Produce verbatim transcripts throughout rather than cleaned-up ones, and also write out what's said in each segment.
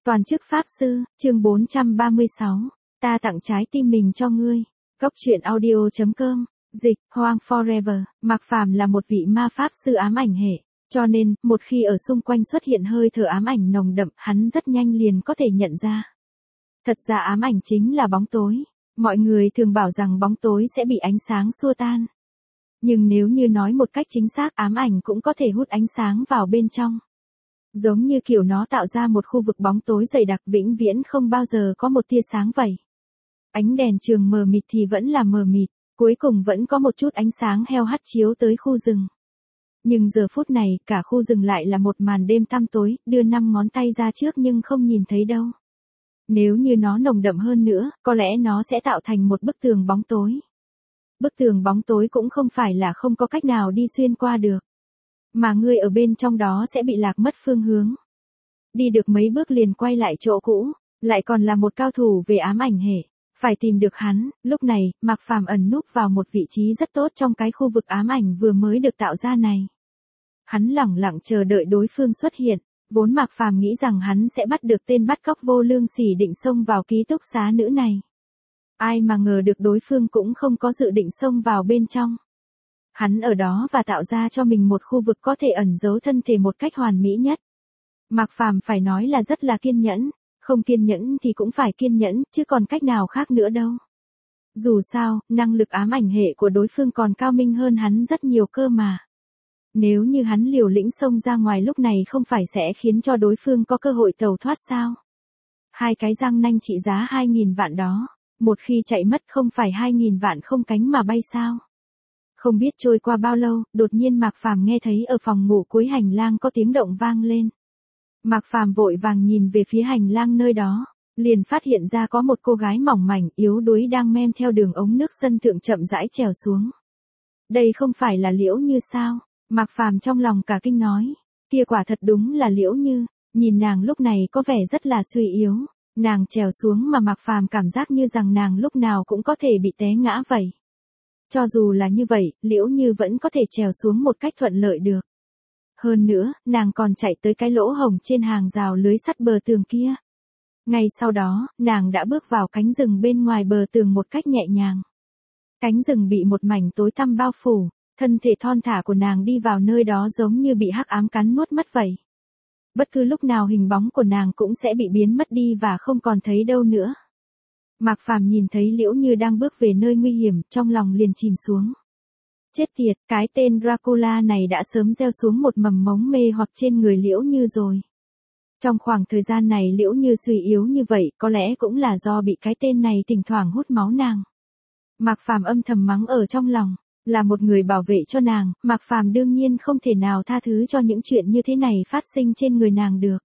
Toàn chức Pháp Sư, chương bốn trăm ba mươi sáu. Ta tặng trái tim mình cho ngươi. Góc truyện audio chấm com. Dịch, Hoang Forever. Mạc Phàm là một vị ma Pháp Sư ám ảnh hệ. Cho nên, một khi ở xung quanh xuất hiện hơi thở ám ảnh nồng đậm, hắn rất nhanh liền có thể nhận ra. Thật ra ám ảnh chính là bóng tối. Mọi người thường bảo rằng bóng tối sẽ bị ánh sáng xua tan. Nhưng nếu như nói một cách chính xác, ám ảnh cũng có thể hút ánh sáng vào bên trong. Giống như kiểu nó tạo ra một khu vực bóng tối dày đặc vĩnh viễn không bao giờ có một tia sáng vậy. Ánh đèn trường mờ mịt thì vẫn là mờ mịt, cuối cùng vẫn có một chút ánh sáng heo hắt chiếu tới khu rừng. Nhưng giờ phút này, cả khu rừng lại là một màn đêm tăm tối, đưa năm ngón tay ra trước nhưng không nhìn thấy đâu. Nếu như nó nồng đậm hơn nữa, có lẽ nó sẽ tạo thành một bức tường bóng tối. Bức tường bóng tối cũng không phải là không có cách nào đi xuyên qua được. Mà ngươi ở bên trong đó sẽ bị lạc mất phương hướng. Đi được mấy bước liền quay lại chỗ cũ, lại còn là một cao thủ về ám ảnh hệ. Phải tìm được hắn, lúc này, Mạc Phàm ẩn núp vào một vị trí rất tốt trong cái khu vực ám ảnh vừa mới được tạo ra này. Hắn lẳng lặng chờ đợi đối phương xuất hiện, vốn Mạc Phàm nghĩ rằng hắn sẽ bắt được tên bắt cóc vô lương sỉ định xông vào ký túc xá nữ này. Ai mà ngờ được đối phương cũng không có dự định xông vào bên trong. Hắn ở đó và tạo ra cho mình một khu vực có thể ẩn giấu thân thể một cách hoàn mỹ nhất. Mạc Phàm phải nói là rất là kiên nhẫn, không kiên nhẫn thì cũng phải kiên nhẫn, chứ còn cách nào khác nữa đâu. Dù sao, năng lực ám ảnh hệ của đối phương còn cao minh hơn hắn rất nhiều cơ mà. Nếu như hắn liều lĩnh xông ra ngoài lúc này không phải sẽ khiến cho đối phương có cơ hội tẩu thoát sao? Hai cái răng nanh trị giá hai nghìn vạn đó, một khi chạy mất không phải hai nghìn vạn không cánh mà bay sao? Không biết trôi qua bao lâu, đột nhiên Mạc Phàm nghe thấy ở phòng ngủ cuối hành lang có tiếng động vang lên. Mạc Phàm vội vàng nhìn về phía hành lang nơi đó, liền phát hiện ra có một cô gái mỏng mảnh yếu đuối đang men theo đường ống nước sân thượng chậm rãi trèo xuống. Đây không phải là Liễu Như sao? Mạc Phàm trong lòng cả kinh nói, kia quả thật đúng là Liễu Như, nhìn nàng lúc này có vẻ rất là suy yếu, nàng trèo xuống mà Mạc Phàm cảm giác như rằng nàng lúc nào cũng có thể bị té ngã vậy. Cho dù là như vậy, Liễu Như vẫn có thể trèo xuống một cách thuận lợi được. Hơn nữa, nàng còn chạy tới cái lỗ hổng trên hàng rào lưới sắt bờ tường kia. Ngay sau đó, nàng đã bước vào cánh rừng bên ngoài bờ tường một cách nhẹ nhàng. Cánh rừng bị một mảnh tối tăm bao phủ, thân thể thon thả của nàng đi vào nơi đó giống như bị hắc ám cắn nuốt mất vậy. Bất cứ lúc nào hình bóng của nàng cũng sẽ bị biến mất đi và không còn thấy đâu nữa. Mạc Phàm nhìn thấy Liễu Như đang bước về nơi nguy hiểm, trong lòng liền chìm xuống. Chết tiệt, cái tên Dracula này đã sớm gieo xuống một mầm mống mê hoặc trên người Liễu Như rồi. Trong khoảng thời gian này Liễu Như suy yếu như vậy, có lẽ cũng là do bị cái tên này thỉnh thoảng hút máu nàng. Mạc Phàm âm thầm mắng ở trong lòng, là một người bảo vệ cho nàng, Mạc Phàm đương nhiên không thể nào tha thứ cho những chuyện như thế này phát sinh trên người nàng được.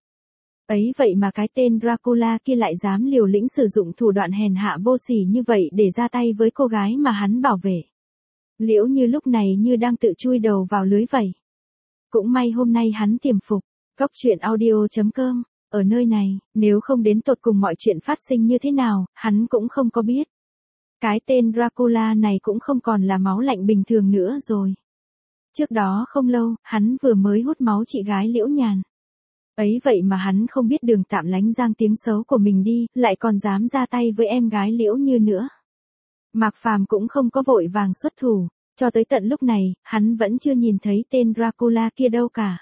Ấy vậy mà cái tên Dracula kia lại dám liều lĩnh sử dụng thủ đoạn hèn hạ vô sỉ như vậy để ra tay với cô gái mà hắn bảo vệ. Liễu Như lúc này như đang tự chui đầu vào lưới vậy. Cũng may hôm nay hắn tiềm phục. Góc truyện audio chấm com. Ở nơi này, nếu không đến tột cùng mọi chuyện phát sinh như thế nào, hắn cũng không có biết. Cái tên Dracula này cũng không còn là máu lạnh bình thường nữa rồi. Trước đó không lâu, hắn vừa mới hút máu chị gái Liễu Nhàn. Ấy vậy mà hắn không biết đường tạm lánh giang tiếng xấu của mình đi, lại còn dám ra tay với em gái Liễu Như nữa. Mạc Phàm cũng không có vội vàng xuất thủ, cho tới tận lúc này, hắn vẫn chưa nhìn thấy tên Dracula kia đâu cả.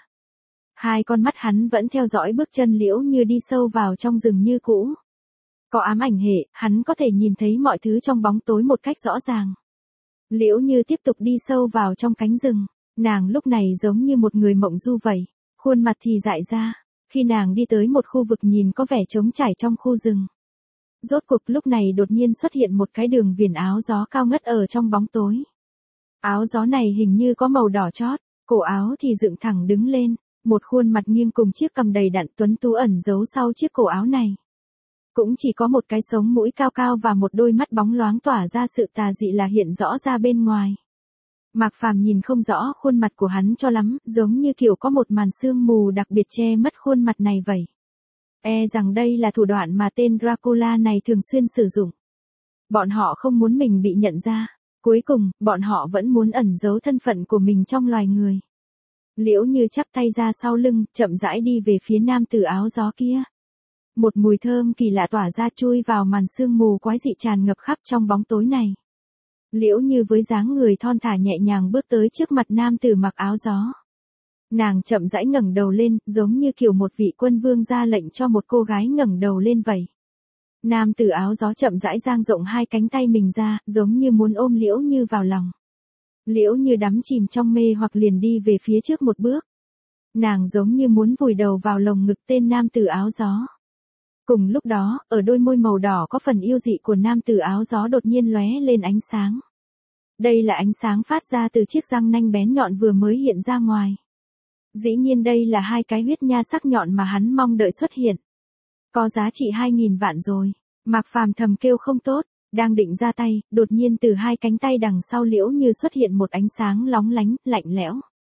Hai con mắt hắn vẫn theo dõi bước chân Liễu Như đi sâu vào trong rừng như cũ. Có ám ảnh hệ, hắn có thể nhìn thấy mọi thứ trong bóng tối một cách rõ ràng. Liễu Như tiếp tục đi sâu vào trong cánh rừng, nàng lúc này giống như một người mộng du vậy, khuôn mặt thì dại ra, khi nàng đi tới một khu vực nhìn có vẻ trống trải trong khu rừng. Rốt cuộc lúc này đột nhiên xuất hiện một cái đường viền áo gió cao ngất ở trong bóng tối. Áo gió này hình như có màu đỏ chót, cổ áo thì dựng thẳng đứng lên, một khuôn mặt nghiêng cùng chiếc cằm đầy đặn tuấn tú ẩn giấu sau chiếc cổ áo này. Cũng chỉ có một cái sống mũi cao cao và một đôi mắt bóng loáng tỏa ra sự tà dị là hiện rõ ra bên ngoài. Mạc Phàm nhìn không rõ khuôn mặt của hắn cho lắm, giống như kiểu có một màn sương mù đặc biệt che mất khuôn mặt này vậy. E rằng đây là thủ đoạn mà tên Dracula này thường xuyên sử dụng. Bọn họ không muốn mình bị nhận ra, cuối cùng, bọn họ vẫn muốn ẩn giấu thân phận của mình trong loài người. Liễu Như chắp tay ra sau lưng, chậm rãi đi về phía nam tử áo gió kia. Một mùi thơm kỳ lạ tỏa ra chui vào màn sương mù quái dị tràn ngập khắp trong bóng tối này. Liễu Như với dáng người thon thả nhẹ nhàng bước tới trước mặt nam tử mặc áo gió. Nàng chậm rãi ngẩng đầu lên, giống như kiểu một vị quân vương ra lệnh cho một cô gái ngẩng đầu lên vậy. Nam tử áo gió chậm rãi dang rộng hai cánh tay mình ra, giống như muốn ôm Liễu Như vào lòng. Liễu Như đắm chìm trong mê hoặc liền đi về phía trước một bước. Nàng giống như muốn vùi đầu vào lồng ngực tên nam tử áo gió. Cùng lúc đó, ở đôi môi màu đỏ có phần yêu dị của nam tử áo gió đột nhiên lóe lên ánh sáng. Đây là ánh sáng phát ra từ chiếc răng nanh bén nhọn vừa mới hiện ra ngoài. Dĩ nhiên đây là hai cái huyết nha sắc nhọn mà hắn mong đợi xuất hiện. Có giá trị hai nghìn vạn rồi. Mạc Phàm thầm kêu không tốt, đang định ra tay, đột nhiên từ hai cánh tay đằng sau Liễu Như xuất hiện một ánh sáng lóng lánh, lạnh lẽo.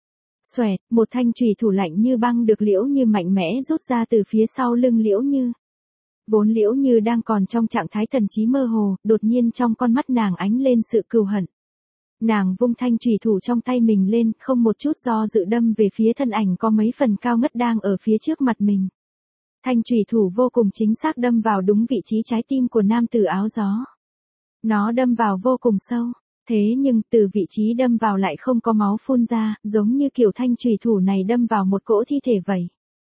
Xoẹt, một thanh chùy thủ lạnh như băng được Liễu Như mạnh mẽ rút ra từ phía sau lưng Liễu Như. Vốn Liễu Như đang còn trong trạng thái thần trí mơ hồ, đột nhiên trong con mắt nàng ánh lên sự cừu hận. Nàng vung thanh chùy thủ trong tay mình lên, không một chút do dự đâm về phía thân ảnh có mấy phần cao ngất đang ở phía trước mặt mình. Thanh chùy thủ vô cùng chính xác đâm vào đúng vị trí trái tim của nam tử áo gió. Nó đâm vào vô cùng sâu, thế nhưng từ vị trí đâm vào lại không có máu phun ra, giống như kiểu thanh chùy thủ này đâm vào một cỗ thi thể vậy.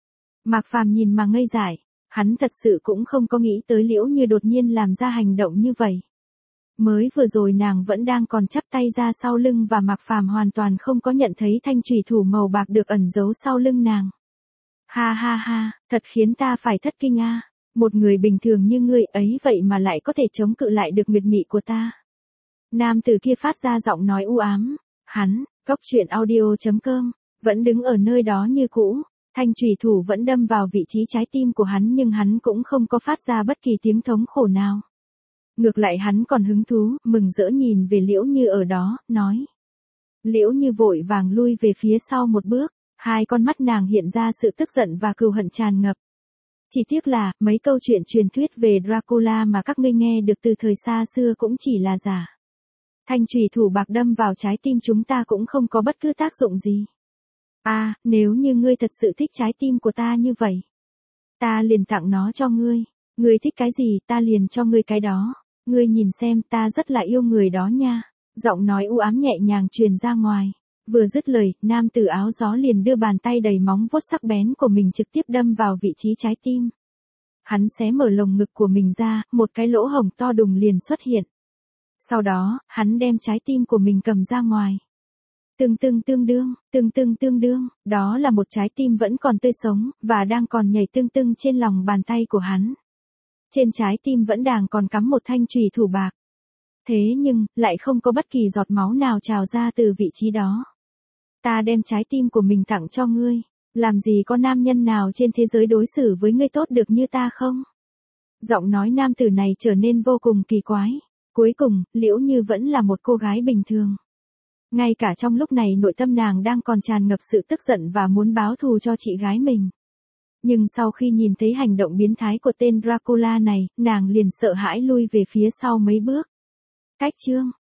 Mạc Phàm nhìn mà ngây dại, hắn thật sự cũng không có nghĩ tới Liễu Như đột nhiên làm ra hành động như vậy. Mới vừa rồi nàng vẫn đang còn chắp tay ra sau lưng và Mạc Phàm hoàn toàn không có nhận thấy thanh chùy thủ màu bạc được ẩn giấu sau lưng nàng. Ha ha ha, thật khiến ta phải thất kinh a. Một người bình thường như ngươi ấy vậy mà lại có thể chống cự lại được miệt mị của ta. Nam tử kia phát ra giọng nói u ám. Hắn, Cốc Truyện Audio chấm com, vẫn đứng ở nơi đó như cũ. Thanh chùy thủ vẫn đâm vào vị trí trái tim của hắn nhưng hắn cũng không có phát ra bất kỳ tiếng thống khổ nào. Ngược lại hắn còn hứng thú, mừng rỡ nhìn về Liễu Như ở đó, nói. Liễu Như vội vàng lui về phía sau một bước, hai con mắt nàng hiện ra sự tức giận và cừu hận tràn ngập. Chỉ tiếc là, mấy câu chuyện truyền thuyết về Dracula mà các ngươi nghe được từ thời xa xưa cũng chỉ là giả. Thanh chùy thủ bạc đâm vào trái tim chúng ta cũng không có bất cứ tác dụng gì. À, nếu như ngươi thật sự thích trái tim của ta như vậy, ta liền tặng nó cho ngươi. Ngươi thích cái gì ta liền cho ngươi cái đó. Ngươi nhìn xem ta rất là yêu người đó nha. Giọng nói u ám nhẹ nhàng truyền ra ngoài. Vừa dứt lời, nam tử áo gió liền đưa bàn tay đầy móng vuốt sắc bén của mình trực tiếp đâm vào vị trí trái tim. Hắn xé mở lồng ngực của mình ra, một cái lỗ hổng to đùng liền xuất hiện. Sau đó, hắn đem trái tim của mình cầm ra ngoài. Tương tương tương đương, tương tương tương đương, đó là một trái tim vẫn còn tươi sống, và đang còn nhảy tương tương trên lòng bàn tay của hắn. Trên trái tim vẫn đang còn cắm một thanh chùy thủ bạc. Thế nhưng, lại không có bất kỳ giọt máu nào trào ra từ vị trí đó. Ta đem trái tim của mình tặng cho ngươi, làm gì có nam nhân nào trên thế giới đối xử với ngươi tốt được như ta không? Giọng nói nam tử này trở nên vô cùng kỳ quái. Cuối cùng, Liễu Như vẫn là một cô gái bình thường. Ngay cả trong lúc này nội tâm nàng đang còn tràn ngập sự tức giận và muốn báo thù cho chị gái mình. Nhưng sau khi nhìn thấy hành động biến thái của tên Dracula này, nàng liền sợ hãi lui về phía sau mấy bước. Cách chương